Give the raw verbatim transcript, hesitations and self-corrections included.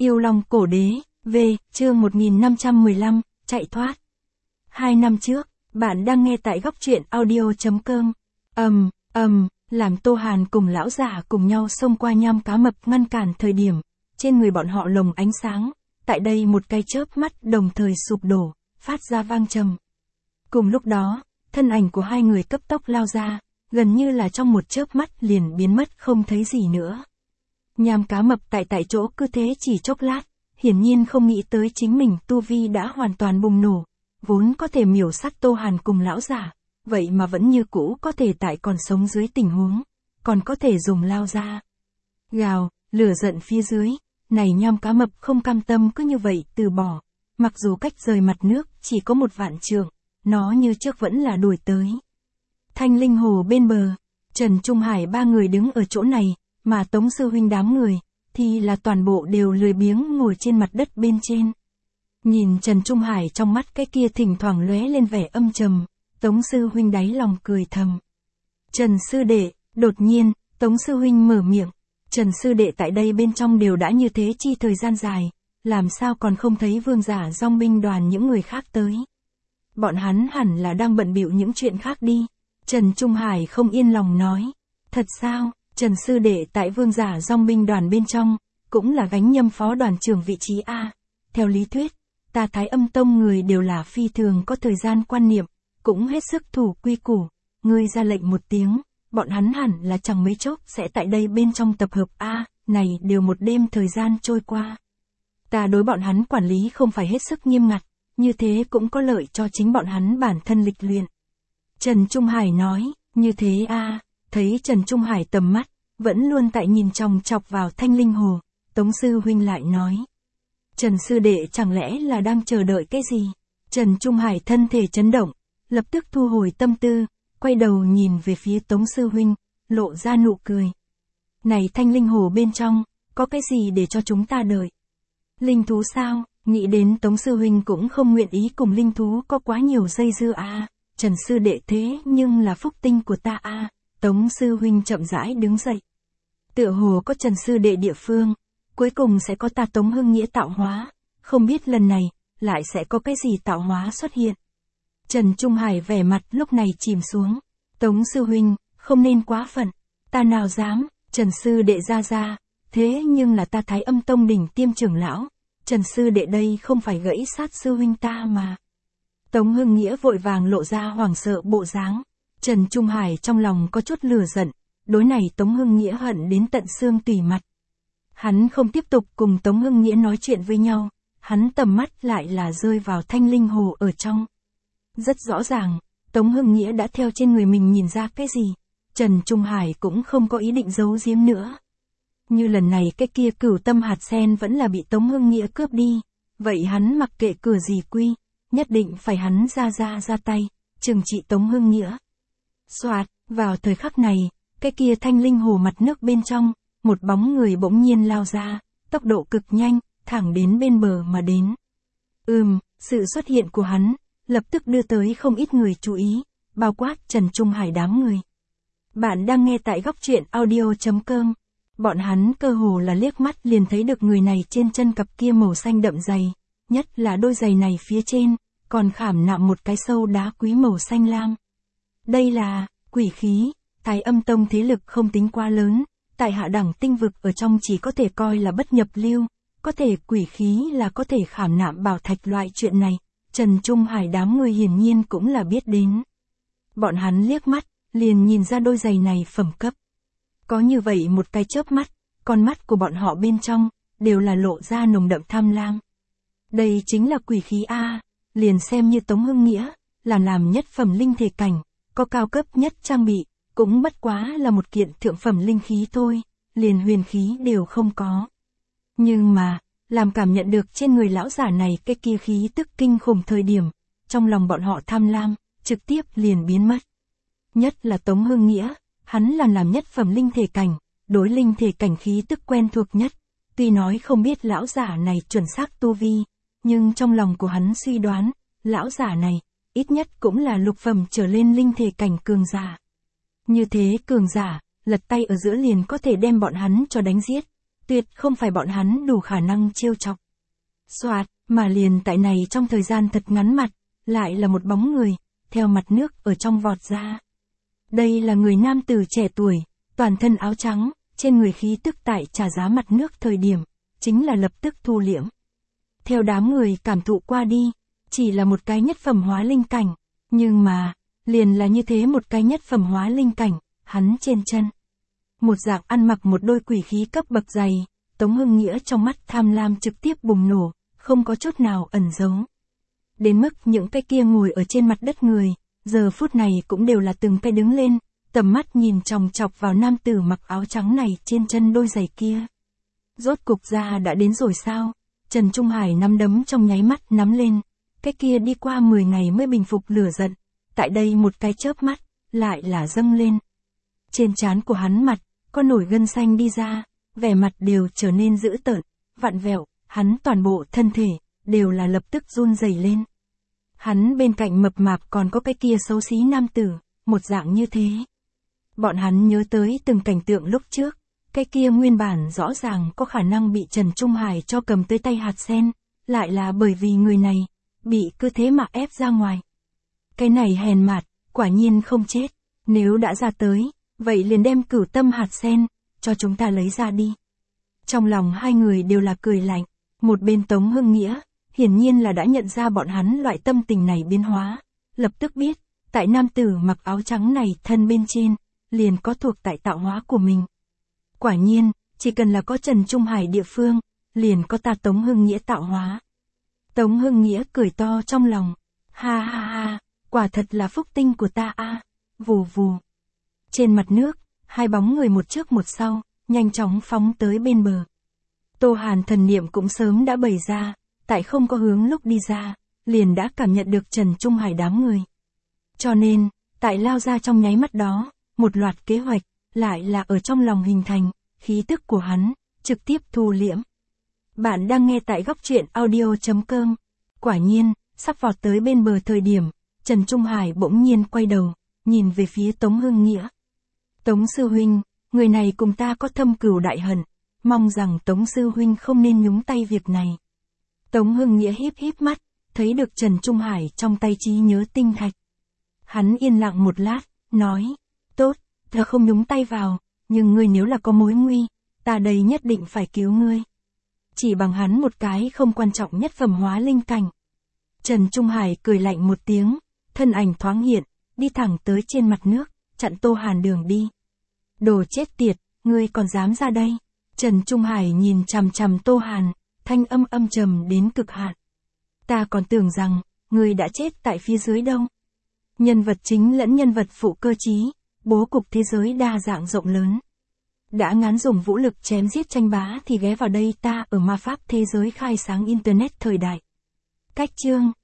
Yêu Long Cổ Đế, V, chương một nghìn năm trăm mười lăm, chạy thoát. Hai năm trước, bạn đang nghe tại góc truyện audio chấm com. Ầm, ầm, làm Tô Hàn cùng lão giả cùng nhau xông qua nham cá mập ngăn cản thời điểm, trên người bọn họ lồng ánh sáng, tại đây một cái chớp mắt đồng thời sụp đổ, phát ra vang trầm. Cùng lúc đó, thân ảnh của hai người cấp tốc lao ra, gần như là trong một chớp mắt liền biến mất không thấy gì nữa. Nham cá mập tại tại chỗ cứ thế chỉ chốc lát, hiển nhiên không nghĩ tới chính mình tu vi đã hoàn toàn bùng nổ, vốn có thể miểu sát Tô Hàn cùng lão giả, vậy mà vẫn như cũ có thể tại còn sống dưới tình huống, còn có thể dùng lao ra. Gào, lửa giận phía dưới, này nham cá mập không cam tâm cứ như vậy từ bỏ, mặc dù cách rời mặt nước chỉ có một vạn trượng, nó như trước vẫn là đuổi tới. Thanh Linh Hồ bên bờ, Trần Trung Hải ba người đứng ở chỗ này, mà Tống sư huynh đám người, thì là toàn bộ đều lười biếng ngồi trên mặt đất bên trên. Nhìn Trần Trung Hải trong mắt cái kia thỉnh thoảng lóe lên vẻ âm trầm, Tống sư huynh đáy lòng cười thầm. Trần sư đệ, đột nhiên, Tống sư huynh mở miệng, Trần sư đệ tại đây bên trong đều đã như thế chi thời gian dài, làm sao còn không thấy vương giả dòng binh đoàn những người khác tới. Bọn hắn hẳn là đang bận bịu những chuyện khác đi. Trần Trung Hải không yên lòng nói. Thật sao, Trần sư đệ tại vương giả dòng binh đoàn bên trong, cũng là gánh nhâm phó đoàn trưởng vị trí A. Theo lý thuyết, ta Thái Âm Tông người đều là phi thường có thời gian quan niệm, cũng hết sức thủ quy củ. Ngươi ra lệnh một tiếng, bọn hắn hẳn là chẳng mấy chốc sẽ tại đây bên trong tập hợp A, này đều một đêm thời gian trôi qua. Ta đối bọn hắn quản lý không phải hết sức nghiêm ngặt, như thế cũng có lợi cho chính bọn hắn bản thân lịch luyện. Trần Trung Hải nói, như thế a, thấy Trần Trung Hải tầm mắt, vẫn luôn tại nhìn chòng chọc vào Thanh Linh Hồ, Tống sư huynh lại nói. Trần sư đệ chẳng lẽ là đang chờ đợi cái gì? Trần Trung Hải thân thể chấn động, lập tức thu hồi tâm tư, quay đầu nhìn về phía Tống sư huynh, lộ ra nụ cười. Này Thanh Linh Hồ bên trong, có cái gì để cho chúng ta đợi? Linh thú sao? Nghĩ đến Tống sư huynh cũng không nguyện ý cùng linh thú có quá nhiều dây dưa a. À, Trần sư đệ thế nhưng là phúc tinh của ta a. À, Tống sư huynh chậm rãi đứng dậy. Tựa hồ có Trần sư đệ địa phương, cuối cùng sẽ có ta Tống Hưng Nghĩa tạo hóa, không biết lần này lại sẽ có cái gì tạo hóa xuất hiện. Trần Trung Hải vẻ mặt lúc này chìm xuống. Tống sư huynh, không nên quá phận, ta nào dám, Trần sư đệ ra ra, thế nhưng là ta Thái Âm Tông đỉnh tiêm trưởng lão. Trần sư đệ đây không phải gãy sát sư huynh ta mà. Tống Hưng Nghĩa vội vàng lộ ra hoảng sợ bộ dáng. Trần Trung Hải trong lòng có chút lửa giận, đối này Tống Hưng Nghĩa hận đến tận xương tủy mặt. Hắn không tiếp tục cùng Tống Hưng Nghĩa nói chuyện với nhau, hắn tầm mắt lại là rơi vào Thanh Linh Hồ ở trong. Rất rõ ràng, Tống Hưng Nghĩa đã theo trên người mình nhìn ra cái gì, Trần Trung Hải cũng không có ý định giấu giếm nữa. Như lần này cái kia cửu tâm hạt sen vẫn là bị Tống Hưng Nghĩa cướp đi, vậy hắn mặc kệ cửa gì quy, nhất định phải hắn ra ra ra tay, trừng trị Tống Hưng Nghĩa. Soạt, vào thời khắc này, cái kia Thanh Linh Hồ mặt nước bên trong, một bóng người bỗng nhiên lao ra, tốc độ cực nhanh, thẳng đến bên bờ mà đến. Ừm, sự xuất hiện của hắn, lập tức đưa tới không ít người chú ý, bao quát Trần Trung Hải đám người. Bạn đang nghe tại góc truyện audio chấm com. Bọn hắn cơ hồ là liếc mắt liền thấy được người này trên chân cặp kia màu xanh đậm dày, nhất là đôi giày này phía trên, còn khảm nạm một cái sâu đá quý màu xanh lam. Đây là, quỷ khí, Thái Âm Tông thế lực không tính quá lớn, tại hạ đẳng tinh vực ở trong chỉ có thể coi là bất nhập lưu, có thể quỷ khí là có thể khảm nạm bảo thạch loại chuyện này, Trần Trung Hải đám người hiển nhiên cũng là biết đến. Bọn hắn liếc mắt, liền nhìn ra đôi giày này phẩm cấp. Có như vậy một cái chớp mắt, con mắt của bọn họ bên trong, đều là lộ ra nồng đậm tham lam. Đây chính là quỷ khí A, liền xem như Tống Hưng Nghĩa, là làm nhất phẩm linh thể cảnh, có cao cấp nhất trang bị, cũng bất quá là một kiện thượng phẩm linh khí thôi, liền huyền khí đều không có. Nhưng mà, làm cảm nhận được trên người lão giả này cái kia khí tức kinh khủng thời điểm, trong lòng bọn họ tham lam, trực tiếp liền biến mất. Nhất là Tống Hưng Nghĩa. Hắn là làm nhất phẩm linh thể cảnh, đối linh thể cảnh khí tức quen thuộc nhất, tuy nói không biết lão giả này chuẩn xác tu vi, nhưng trong lòng của hắn suy đoán, lão giả này, ít nhất cũng là lục phẩm trở lên linh thể cảnh cường giả. Như thế cường giả, lật tay ở giữa liền có thể đem bọn hắn cho đánh giết, Tuyệt không phải bọn hắn đủ khả năng trêu chọc. Soạt, mà liền tại này trong thời gian thật ngắn mặt, lại là một bóng người, theo mặt nước ở trong vọt ra. Đây là người nam tử trẻ tuổi, toàn thân áo trắng, trên người khí tức tại trả giá mặt nước thời điểm, chính là lập tức thu liễm. Theo đám người cảm thụ qua đi, chỉ là một cái nhất phẩm hóa linh cảnh, nhưng mà, liền là như thế một cái nhất phẩm hóa linh cảnh, hắn trên chân. Một dạng ăn mặc một đôi quỷ khí cấp bậc dày, Tống Hưng Nghĩa trong mắt tham lam trực tiếp bùng nổ, không có chút nào ẩn giấu. Đến mức những cái kia ngồi ở trên mặt đất người, giờ phút này cũng đều là từng cái đứng lên, tầm mắt nhìn chòng chọc vào nam tử mặc áo trắng này trên chân đôi giày kia. Rốt cục ra đã đến rồi sao? Trần Trung Hải nắm đấm trong nháy mắt nắm lên, cái kia đi qua mười ngày mới bình phục lửa giận, tại đây một cái chớp mắt, lại là dâng lên. Trên trán của hắn mặt, có nổi gân xanh đi ra, vẻ mặt đều trở nên dữ tợn, vặn vẹo, hắn toàn bộ thân thể, đều là lập tức run rẩy lên. Hắn bên cạnh mập mạp còn có cái kia xấu xí nam tử, một dạng như thế. Bọn hắn nhớ tới từng cảnh tượng lúc trước, cái kia nguyên bản rõ ràng có khả năng bị Trần Trung Hải cho cầm tới tay hạt sen, lại là bởi vì người này, bị cứ thế mà ép ra ngoài. Cái này hèn mạt, quả nhiên không chết, nếu đã ra tới, vậy liền đem cửu tâm hạt sen, cho chúng ta lấy ra đi. Trong lòng hai người đều là cười lạnh, một bên Tống Hưng Nghĩa, hiển nhiên là đã nhận ra bọn hắn loại tâm tình này biến hóa, lập tức biết, tại nam tử mặc áo trắng này thân bên trên, liền có thuộc tại tạo hóa của mình. Quả nhiên, chỉ cần là có Trần Trung Hải địa phương, liền có ta Tống Hưng Nghĩa tạo hóa. Tống Hưng Nghĩa cười to trong lòng, ha ha ha, quả thật là phúc tinh của ta a. Vù vù. Trên mặt nước, hai bóng người một trước một sau, nhanh chóng phóng tới bên bờ. Tô Hàn thần niệm cũng sớm đã bày ra, tại không có hướng lúc đi ra, liền đã cảm nhận được Trần Trung Hải đám người. Cho nên, tại lao ra trong nháy mắt đó, một loạt kế hoạch, lại là ở trong lòng hình thành, khí tức của hắn, trực tiếp thu liễm. Bạn đang nghe tại góc truyện audio chấm com. Quả nhiên, sắp vọt tới bên bờ thời điểm, Trần Trung Hải bỗng nhiên quay đầu, nhìn về phía Tống Hưng Nghĩa. Tống sư huynh, người này cùng ta có thâm cừu đại hận, mong rằng Tống sư huynh không nên nhúng tay việc này. Tống Hưng Nghĩa híp híp mắt, thấy được Trần Trung Hải trong tay trí nhớ tinh thạch. Hắn yên lặng một lát, nói, tốt, ta không nhúng tay vào, nhưng ngươi nếu là có mối nguy, ta đây nhất định phải cứu ngươi. Chỉ bằng hắn một cái không quan trọng nhất phẩm hóa linh cảnh. Trần Trung Hải cười lạnh một tiếng, thân ảnh thoáng hiện, đi thẳng tới trên mặt nước, chặn Tô Hàn đường đi. Đồ chết tiệt, ngươi còn dám ra đây? Trần Trung Hải nhìn chằm chằm Tô Hàn, thanh âm âm trầm đến cực hạn. Ta còn tưởng rằng, ngươi đã chết tại phía dưới đâu. Nhân vật chính lẫn nhân vật phụ cơ trí, bố cục thế giới đa dạng rộng lớn. Đã ngán dùng vũ lực chém giết tranh bá thì ghé vào đây ta ở ma pháp thế giới khai sáng internet thời đại. Cách chương